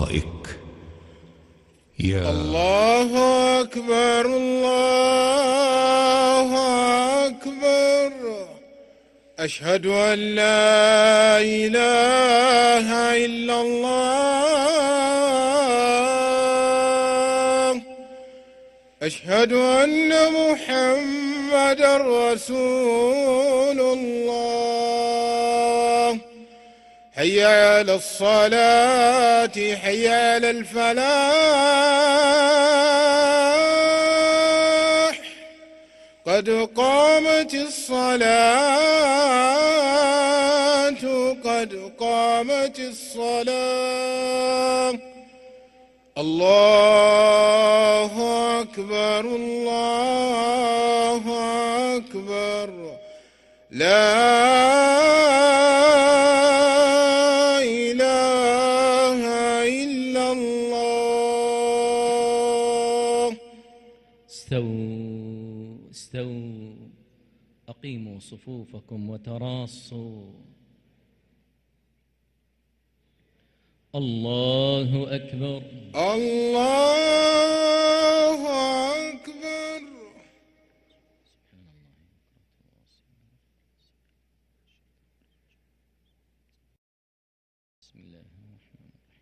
لقائك. يا الله أكبر الله أكبر، أشهد أن لا إله إلا الله، أشهد أن محمدًا رسول الله. حي على الصلاة، حي على الفلاح، قد قامت الصلاة، قد قامت الصلاة. الله أكبر الله أكبر، لا إله إلا الله. استووا أقيموا صفوفكم وتراصوا. الله أكبر الله أكبر. بسم الله الرحمن الرحيم.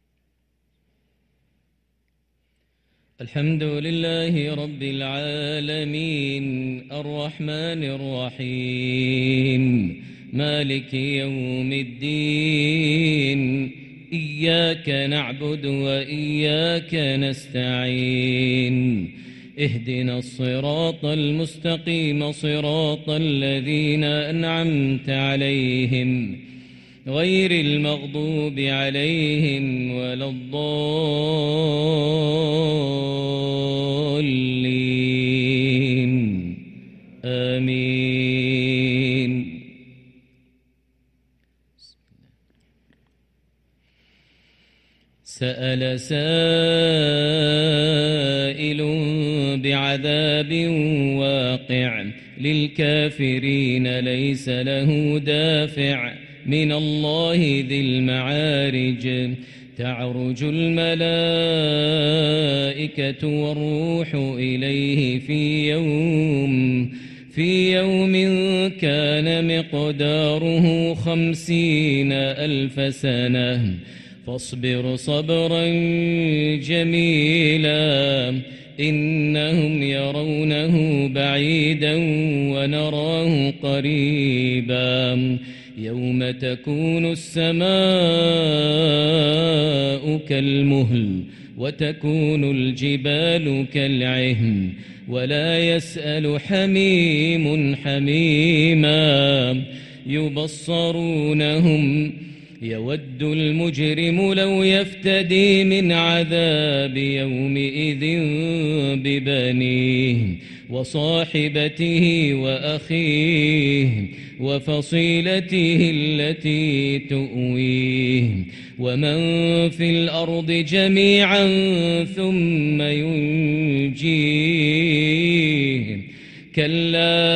الحمد لله رب العالمين، الرحمن الرحيم، مالك يوم الدين، إياك نعبد وإياك نستعين، اهدنا الصراط المستقيم، صراط الذين أنعمت عليهم غير المغضوب عليهم ولا الضالين، آمين. سأل سائل بعذاب واقع، للكافرين ليس له دافع، من الله ذي المعارج، تعرج الملائكة والروح إليه في يوم كان مقداره 50,000 سنة، فاصبر صبرا جميلا، إنهم يرونه بعيدا ونراه قريبا، يوم تكون السماء كالمهل وتكون الجبال كالعهن، ولا يسأل حميم حميما، يبصرونهم، يود المجرم لو يفتدي من عذاب يومئذ ببنيه وصاحبته وأخيه وفصيلته التي تؤويه، ومن في الأرض جميعا ثم ينجيه، كلا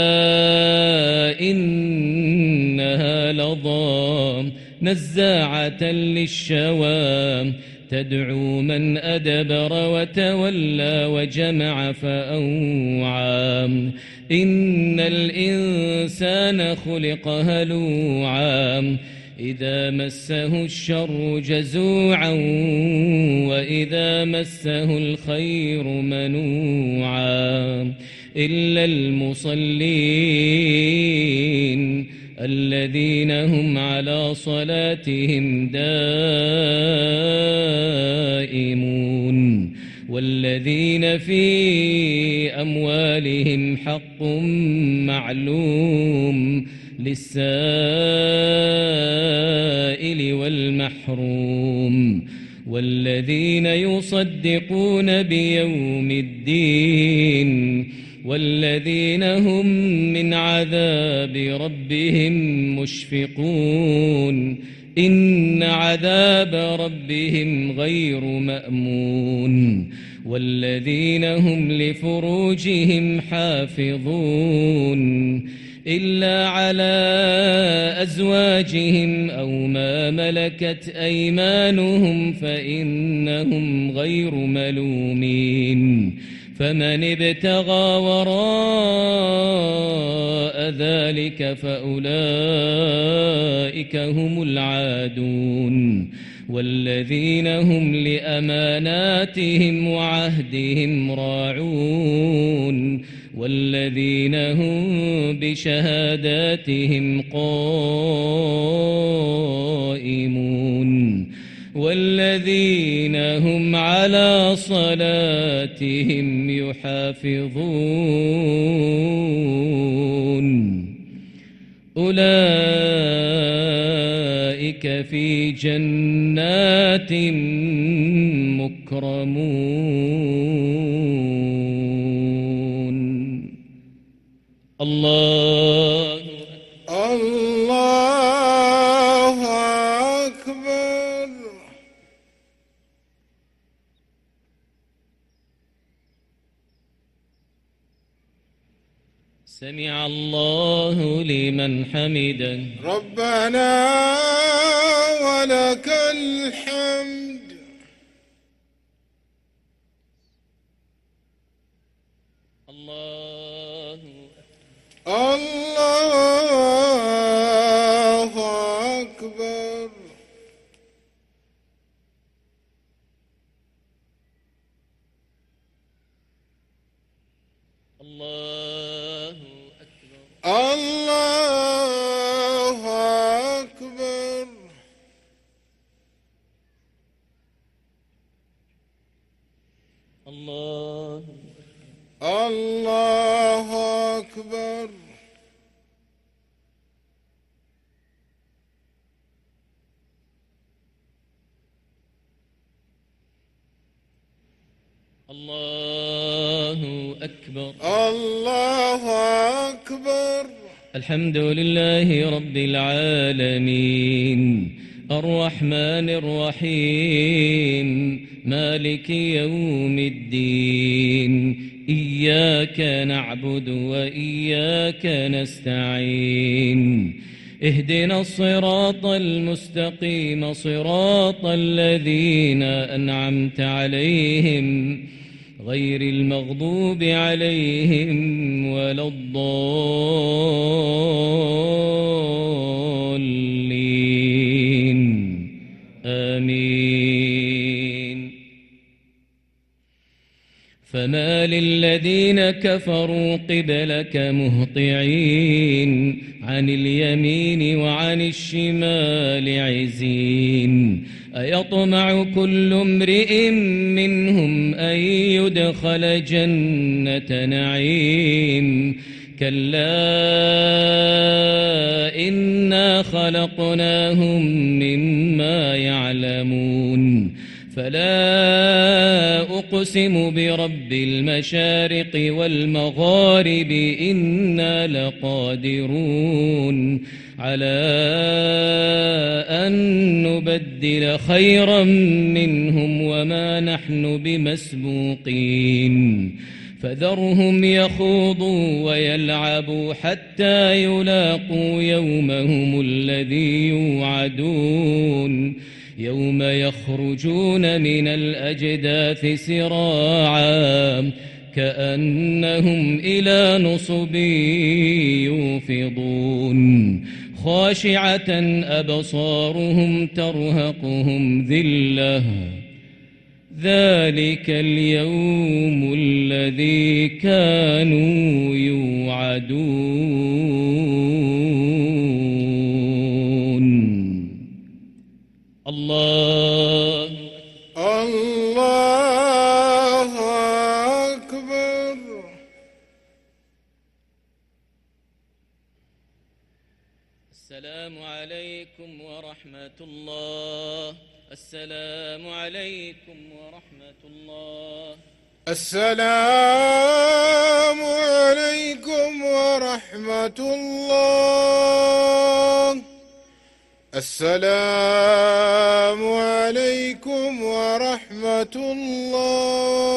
إنها لظى نزاعة للشوى، تدعو من أدبر وتولى وجمع فأوعى، إن الإنسان خلق هلوعا، إذا مسه الشر جزوعا وإذا مسه الخير منوعا، إلا المصلين الذين هم على صلاتهم دائمون، والذين في أموالهم حق معلوم للسائل والمحروم، والذين يصدقون بيوم الدين، والذين هم من عذاب ربهم مشفقون، إن عذاب ربهم غير مأمون، والذين هم لفروجهم حافظون، إلا على أزواجهم أو ما ملكت أيمانهم فإنهم غير ملومين فمن ابتغى وراء ذلك فأولئك هم العادون والذين هم لأماناتهم وعهدهم راعون والذين هم بشهاداتهم قائمون والذين هم على صلاتهم يحافظون أولئك في جنات مكرمون الله أكبر. سمع الله لمن حمده ربنا ولك الحمد. الله أكبر. الله أكبر. الله أكبر. الله أكبر. الله أكبر. الله أكبر. الحمد لله رب العالمين الرحمن الرحيم مالك يوم الدين إياك نعبد وإياك نستعين اهدنا الصراط المستقيم صراط الذين أنعمت عليهم غير المغضوب عليهم ولا الضالين آمين. فما للذين كفروا قبلك مهطعين عن اليمين وعن الشمال عزين أيطمع كل امرئ منهم أن يدخل جنة نعيم كلا إنا خلقناهم مما يعلمون فلا أقسم برب المشارق والمغارب إنا لقادرون على أن نبدل خيرا منهم وما نحن بمسبوقين فذرهم يخوضوا ويلعبوا حتى يلاقوا يومهم الذي يوعدون يوم يخرجون من الأجداث سراعا كأنهم إلى نصب يوفضون خاشعة أبصارهم ترهقهم ذلة ذلك اليوم الذي كانوا يوعدون. الله أكبر. السلام عليكم ورحمة الله. السلام عليكم ورحمة الله. السلام عليكم ورحمة الله. السلام عليكم ورحمة الله.